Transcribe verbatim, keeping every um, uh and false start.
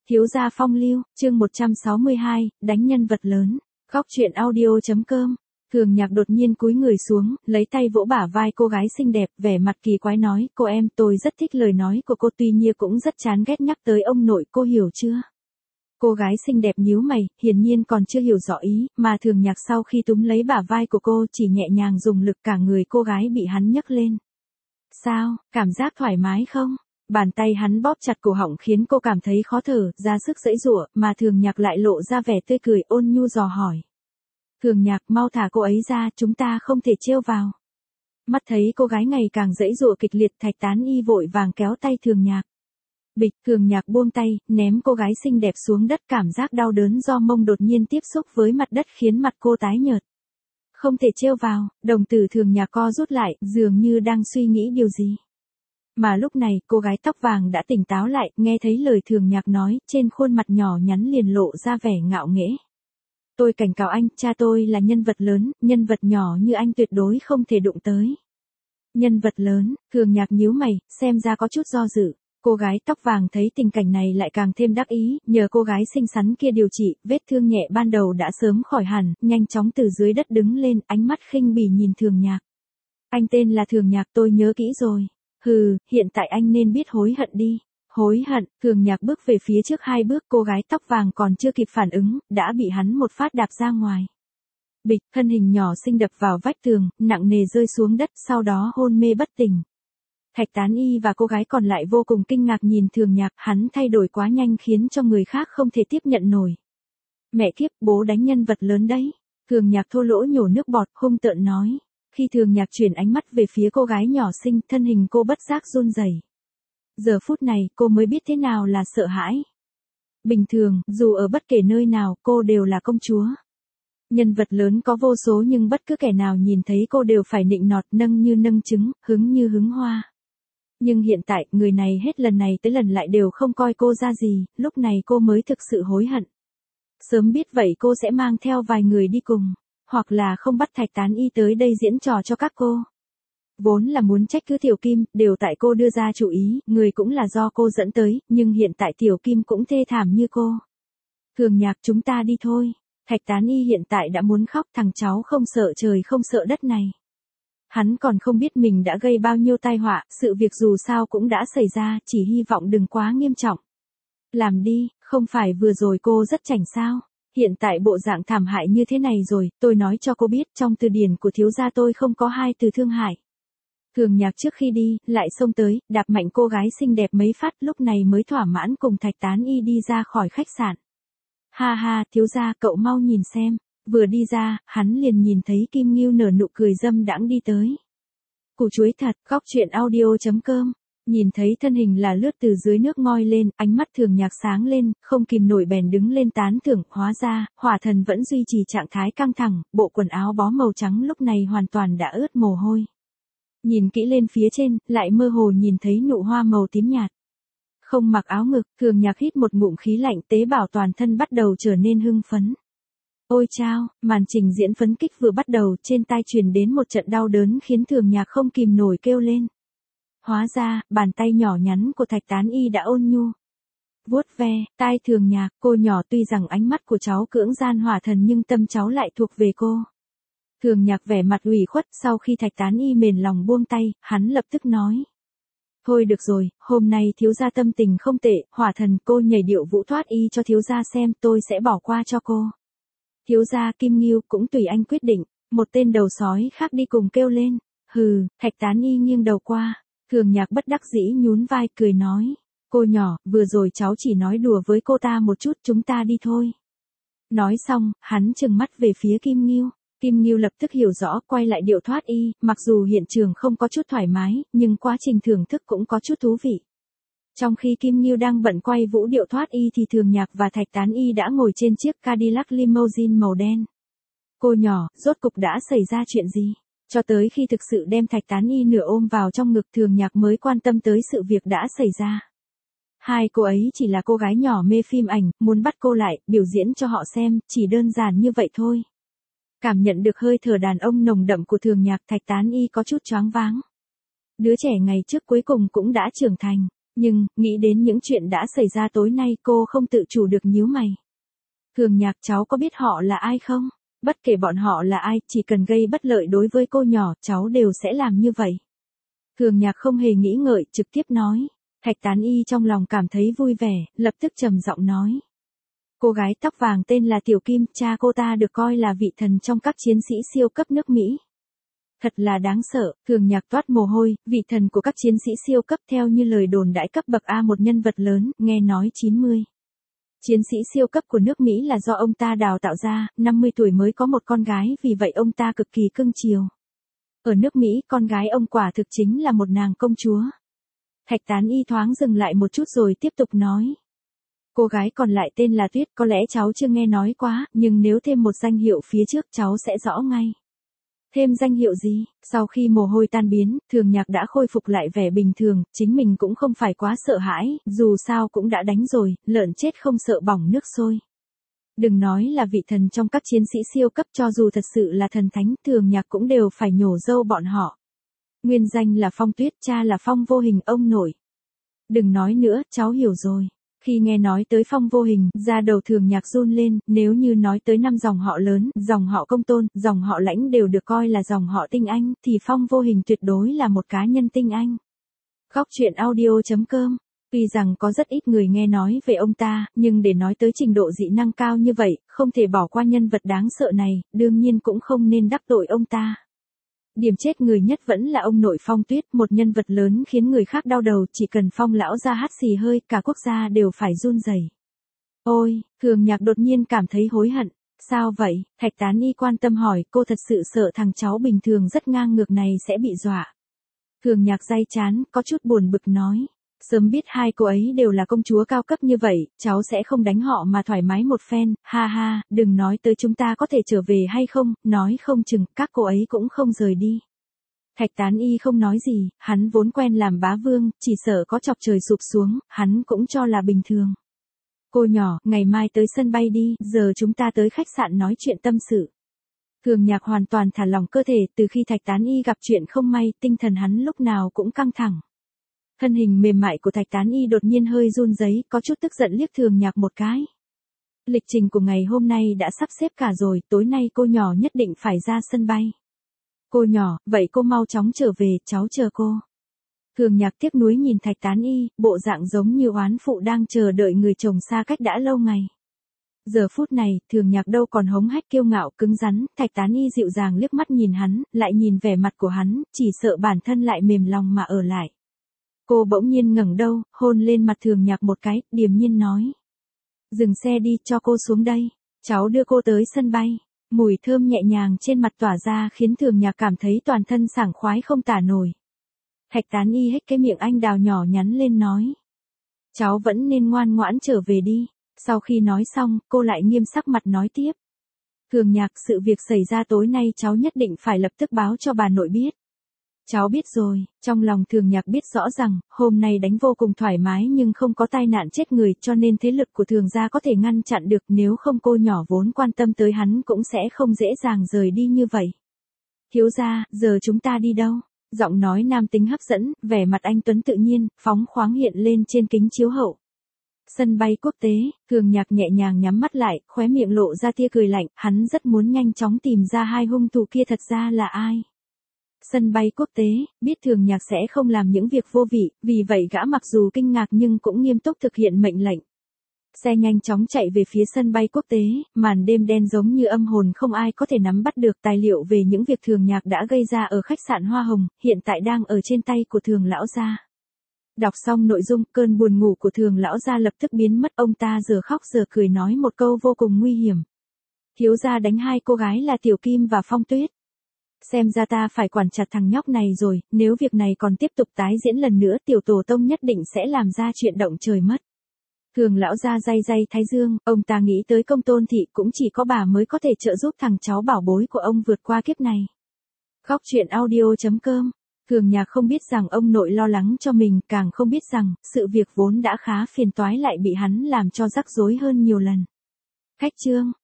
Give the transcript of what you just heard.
Thiếu gia phong lưu, chương một trăm sáu mươi hai, đánh nhân vật lớn. Góc truyện audio.com. Thường Nhạc đột nhiên cúi người xuống, lấy tay vỗ bả vai cô gái xinh đẹp, vẻ mặt kỳ quái nói, cô em, tôi rất thích lời nói của cô, tuy nhiên cũng rất chán ghét nhắc tới ông nội, cô hiểu chưa? Cô gái xinh đẹp nhíu mày, hiển nhiên còn chưa hiểu rõ ý, mà Thường Nhạc sau khi túm lấy bả vai của cô chỉ nhẹ nhàng dùng lực, cả người cô gái bị hắn nhấc lên. Sao, cảm giác thoải mái không? Bàn tay hắn bóp chặt cổ họng khiến cô cảm thấy khó thở, ra sức giãy giụa, mà Thường Nhạc lại lộ ra vẻ tươi cười ôn nhu dò hỏi. Thường Nhạc, mau thả cô ấy ra, chúng ta không thể trêu vào. Mắt thấy cô gái ngày càng giãy giụa kịch liệt, Thạch Tán Y vội vàng kéo tay Thường Nhạc. Bịch, Thường Nhạc buông tay, ném cô gái xinh đẹp xuống đất, cảm giác đau đớn do mông đột nhiên tiếp xúc với mặt đất khiến mặt cô tái nhợt. Không thể trêu vào, đồng tử Thường Nhạc co rút lại, dường như đang suy nghĩ điều gì. Mà lúc này, cô gái tóc vàng đã tỉnh táo lại, nghe thấy lời Thường Nhạc nói, trên khuôn mặt nhỏ nhắn liền lộ ra vẻ ngạo nghễ. Tôi cảnh cáo anh, cha tôi là nhân vật lớn, nhân vật nhỏ như anh tuyệt đối không thể đụng tới. Nhân vật lớn, Thường Nhạc nhíu mày, xem ra có chút do dự. Cô gái tóc vàng thấy tình cảnh này lại càng thêm đắc ý, nhờ cô gái xinh xắn kia điều trị, vết thương nhẹ ban đầu đã sớm khỏi hẳn, nhanh chóng từ dưới đất đứng lên, ánh mắt khinh bỉ nhìn Thường Nhạc. Anh tên là Thường Nhạc, tôi nhớ kỹ rồi. Hừ, hiện tại anh nên biết hối hận đi. Hối hận, Thường Nhạc bước về phía trước hai bước, cô gái tóc vàng còn chưa kịp phản ứng, đã bị hắn một phát đạp ra ngoài. Bịch, thân hình nhỏ xinh đập vào vách tường, nặng nề rơi xuống đất, sau đó hôn mê bất tỉnh. Thạch Tán Y và cô gái còn lại vô cùng kinh ngạc nhìn Thường Nhạc, hắn thay đổi quá nhanh khiến cho người khác không thể tiếp nhận nổi. Mẹ kiếp, bố đánh nhân vật lớn đấy. Thường Nhạc thô lỗ nhổ nước bọt, hung tợn nói. Khi Thường Nhạc chuyển ánh mắt về phía cô gái nhỏ xinh, thân hình cô bất giác run rẩy. Giờ phút này, cô mới biết thế nào là sợ hãi. Bình thường, dù ở bất kể nơi nào, cô đều là công chúa. Nhân vật lớn có vô số nhưng bất cứ kẻ nào nhìn thấy cô đều phải nịnh nọt, nâng như nâng trứng, hứng như hứng hoa. Nhưng hiện tại, người này hết lần này tới lần lại đều không coi cô ra gì, lúc này cô mới thực sự hối hận. Sớm biết vậy cô sẽ mang theo vài người đi cùng, hoặc là không bắt Thạch Tán Y tới đây diễn trò cho các cô. Vốn là muốn trách cứ Tiểu Kim, đều tại cô đưa ra chủ ý, người cũng là do cô dẫn tới, nhưng hiện tại Tiểu Kim cũng thê thảm như cô. Thường Nhạc, chúng ta đi thôi. Thạch Tán Y hiện tại đã muốn khóc, thằng cháu không sợ trời không sợ đất này. Hắn còn không biết mình đã gây bao nhiêu tai họa, sự việc dù sao cũng đã xảy ra, chỉ hy vọng đừng quá nghiêm trọng. Làm đi, không phải vừa rồi cô rất chảnh sao? Hiện tại bộ dạng thảm hại như thế này rồi, tôi nói cho cô biết, trong từ điển của thiếu gia tôi không có hai từ thương hại. Thường Nhạc trước khi đi, lại xông tới, đạp mạnh cô gái xinh đẹp mấy phát, lúc này mới thỏa mãn cùng Thạch Tán Y đi ra khỏi khách sạn. Ha ha, thiếu gia, cậu mau nhìn xem. Vừa đi ra, hắn liền nhìn thấy Kim Ngưu nở nụ cười dâm đãng đi tới. Củ chuối thật, góc truyện audio.com. Nhìn thấy thân hình là lướt từ dưới nước ngoi lên, ánh mắt Thường Nhạc sáng lên, không kìm nổi bèn đứng lên tán thưởng, hóa ra, hỏa thần vẫn duy trì trạng thái căng thẳng, bộ quần áo bó màu trắng lúc này hoàn toàn đã ướt mồ hôi. Nhìn kỹ lên phía trên, lại mơ hồ nhìn thấy nụ hoa màu tím nhạt. Không mặc áo ngực, Thường Nhạc hít một ngụm khí lạnh, tế bào toàn thân bắt đầu trở nên hưng phấn. Ôi chao, màn trình diễn phấn kích vừa bắt đầu, trên tai truyền đến một trận đau đớn khiến Thường Nhạc không kìm nổi kêu lên. Hóa ra, bàn tay nhỏ nhắn của Thạch Tán Y đã ôn nhu. Vuốt ve, tai Thường Nhạc, cô nhỏ tuy rằng ánh mắt của cháu cưỡng gian hỏa thần nhưng tâm cháu lại thuộc về cô. Thường Nhạc vẻ mặt ủy khuất, sau khi Thạch Tán Y mềm lòng buông tay, hắn lập tức nói. Thôi được rồi, hôm nay thiếu gia tâm tình không tệ, hỏa thần cô nhảy điệu vũ thoát y cho thiếu gia xem, tôi sẽ bỏ qua cho cô. Thiếu gia Kim Ngưu cũng tùy anh quyết định, một tên đầu sói khác đi cùng kêu lên. Hừ, Thạch Tán Y nghiêng đầu qua, Thường Nhạc bất đắc dĩ nhún vai cười nói. Cô nhỏ, vừa rồi cháu chỉ nói đùa với cô ta một chút, chúng ta đi thôi. Nói xong, hắn trừng mắt về phía Kim Ngưu. Kim Ngưu lập tức hiểu rõ, quay lại điệu thoát y, mặc dù hiện trường không có chút thoải mái, nhưng quá trình thưởng thức cũng có chút thú vị. Trong khi Kim Ngưu đang bận quay vũ điệu thoát y thì Thường Nhạc và Thạch Tán Y đã ngồi trên chiếc Cadillac limousine màu đen. Cô nhỏ, rốt cục đã xảy ra chuyện gì? Cho tới khi thực sự đem Thạch Tán Y nửa ôm vào trong ngực, Thường Nhạc mới quan tâm tới sự việc đã xảy ra. Hai cô ấy chỉ là cô gái nhỏ mê phim ảnh, muốn bắt cô lại, biểu diễn cho họ xem, chỉ đơn giản như vậy thôi. Cảm nhận được hơi thở đàn ông nồng đậm của Thường Nhạc, Thạch Tán Y có chút choáng váng. Đứa trẻ ngày trước cuối cùng cũng đã trưởng thành. Nhưng, nghĩ đến những chuyện đã xảy ra tối nay cô không tự chủ được nhíu mày. Thường Nhạc, cháu có biết họ là ai không? Bất kể bọn họ là ai, chỉ cần gây bất lợi đối với cô nhỏ, cháu đều sẽ làm như vậy. Thường Nhạc không hề nghĩ ngợi, trực tiếp nói. Thạch Tán Y trong lòng cảm thấy vui vẻ, lập tức trầm giọng nói. Cô gái tóc vàng tên là Tiểu Kim, cha cô ta được coi là vị thần trong các chiến sĩ siêu cấp nước Mỹ. Thật là đáng sợ, Thường Nhạc toát mồ hôi, vị thần của các chiến sĩ siêu cấp theo như lời đồn đãi cấp bậc A, một nhân vật lớn, nghe nói chín mươi. Chiến sĩ siêu cấp của nước Mỹ là do ông ta đào tạo ra, năm mươi tuổi mới có một con gái, vì vậy ông ta cực kỳ cưng chiều. Ở nước Mỹ, con gái ông quả thực chính là một nàng công chúa. Thạch Tán Y thoáng dừng lại một chút rồi tiếp tục nói. Cô gái còn lại tên là Tuyết, có lẽ cháu chưa nghe nói quá, nhưng nếu thêm một danh hiệu phía trước cháu sẽ rõ ngay. Thêm danh hiệu gì? Sau khi mồ hôi tan biến, Thường Nhạc đã khôi phục lại vẻ bình thường, chính mình cũng không phải quá sợ hãi, dù sao cũng đã đánh rồi, lợn chết không sợ bỏng nước sôi. Đừng nói là vị thần trong các chiến sĩ siêu cấp, cho dù thật sự là thần thánh, Thường Nhạc cũng đều phải nhổ râu bọn họ. Nguyên danh là Phong Tuyết, cha là Phong Vô Hình, ông nội. Đừng nói nữa, cháu hiểu rồi. Khi nghe nói tới Phong Vô Hình, da đầu Thường Nhạc run lên, nếu như nói tới năm dòng họ lớn, dòng họ Công Tôn, dòng họ Lãnh đều được coi là dòng họ tinh anh, thì Phong Vô Hình tuyệt đối là một cá nhân tinh anh. Góc truyện audio chấm com. Tuy rằng có rất ít người nghe nói về ông ta, nhưng để nói tới trình độ dị năng cao như vậy, không thể bỏ qua nhân vật đáng sợ này, đương nhiên cũng không nên đắc tội ông ta. Điểm chết người nhất vẫn là ông nội Phong Tuyết, một nhân vật lớn khiến người khác đau đầu, chỉ cần Phong lão ra hắt xì hơi, cả quốc gia đều phải run rẩy. Ôi, Thường Nhạc đột nhiên cảm thấy hối hận. Sao vậy? Thạch Tán Y quan tâm hỏi, cô thật sự sợ thằng cháu bình thường rất ngang ngược này sẽ bị dọa. Thường Nhạc day chán, có chút buồn bực nói. Sớm biết hai cô ấy đều là công chúa cao cấp như vậy, cháu sẽ không đánh họ mà thoải mái một phen, ha ha, đừng nói tới chúng ta có thể trở về hay không, nói không chừng các cô ấy cũng không rời đi. Thạch Tán Y không nói gì, hắn vốn quen làm bá vương, chỉ sợ có chọc trời sụp xuống, hắn cũng cho là bình thường. Cô nhỏ, ngày mai tới sân bay đi, giờ chúng ta tới khách sạn nói chuyện tâm sự. Thường Nhạc hoàn toàn thả lỏng cơ thể, từ khi Thạch Tán Y gặp chuyện không may, tinh thần hắn lúc nào cũng căng thẳng. Thân hình mềm mại của Thạch Tán Y đột nhiên hơi run rẩy, có chút tức giận liếc Thường Nhạc một cái. Lịch trình của ngày hôm nay đã sắp xếp cả rồi, tối nay cô nhỏ nhất định phải ra sân bay. Cô nhỏ, vậy cô mau chóng trở về, cháu chờ cô. Thường Nhạc tiếc nuối nhìn Thạch Tán Y, bộ dạng giống như oán phụ đang chờ đợi người chồng xa cách đã lâu ngày. Giờ phút này, Thường Nhạc đâu còn hống hách kiêu ngạo cứng rắn, Thạch Tán Y dịu dàng liếc mắt nhìn hắn, lại nhìn vẻ mặt của hắn, chỉ sợ bản thân lại mềm lòng mà ở lại. Cô bỗng nhiên ngẩng đầu, hôn lên mặt Thường Nhạc một cái, điềm nhiên nói. Dừng xe đi, cho cô xuống đây. Cháu đưa cô tới sân bay. Mùi thơm nhẹ nhàng trên mặt tỏa ra khiến Thường Nhạc cảm thấy toàn thân sảng khoái không tả nổi. Thạch Tán Y hết cái miệng anh đào nhỏ nhắn lên nói. Cháu vẫn nên ngoan ngoãn trở về đi. Sau khi nói xong, cô lại nghiêm sắc mặt nói tiếp. Thường Nhạc, sự việc xảy ra tối nay cháu nhất định phải lập tức báo cho bà nội biết. Cháu biết rồi, trong lòng Thường Nhạc biết rõ rằng, hôm nay đánh vô cùng thoải mái nhưng không có tai nạn chết người, cho nên thế lực của Thường gia có thể ngăn chặn được, nếu không cô nhỏ vốn quan tâm tới hắn cũng sẽ không dễ dàng rời đi như vậy. Thiếu gia, giờ chúng ta đi đâu? Giọng nói nam tính hấp dẫn, vẻ mặt anh tuấn tự nhiên, phóng khoáng hiện lên trên kính chiếu hậu. Sân bay quốc tế, Thường Nhạc nhẹ nhàng nhắm mắt lại, khóe miệng lộ ra tia cười lạnh, hắn rất muốn nhanh chóng tìm ra hai hung thủ kia thật ra là ai. Sân bay quốc tế, biết Thường Nhạc sẽ không làm những việc vô vị, vì vậy gã mặc dù kinh ngạc nhưng cũng nghiêm túc thực hiện mệnh lệnh. Xe nhanh chóng chạy về phía sân bay quốc tế, màn đêm đen giống như âm hồn không ai có thể nắm bắt được, tài liệu về những việc Thường Nhạc đã gây ra ở khách sạn Hoa Hồng, hiện tại đang ở trên tay của Thường lão gia. Đọc xong nội dung, cơn buồn ngủ của Thường lão gia lập tức biến mất, ông ta giờ khóc giờ cười nói một câu vô cùng nguy hiểm. Thiếu gia đánh hai cô gái là Tiểu Kim và Phong Tuyết. Xem ra ta phải quản chặt thằng nhóc này rồi, nếu việc này còn tiếp tục tái diễn lần nữa, tiểu tổ tông nhất định sẽ làm ra chuyện động trời mất. Thường lão gia day day thái dương, ông ta nghĩ tới Công Tôn thị, cũng chỉ có bà mới có thể trợ giúp thằng cháu bảo bối của ông vượt qua kiếp này. Góc truyện audio chấm com. Thường Nhạc không biết rằng ông nội lo lắng cho mình, càng không biết rằng, sự việc vốn đã khá phiền toái lại bị hắn làm cho rắc rối hơn nhiều lần. Khách trương.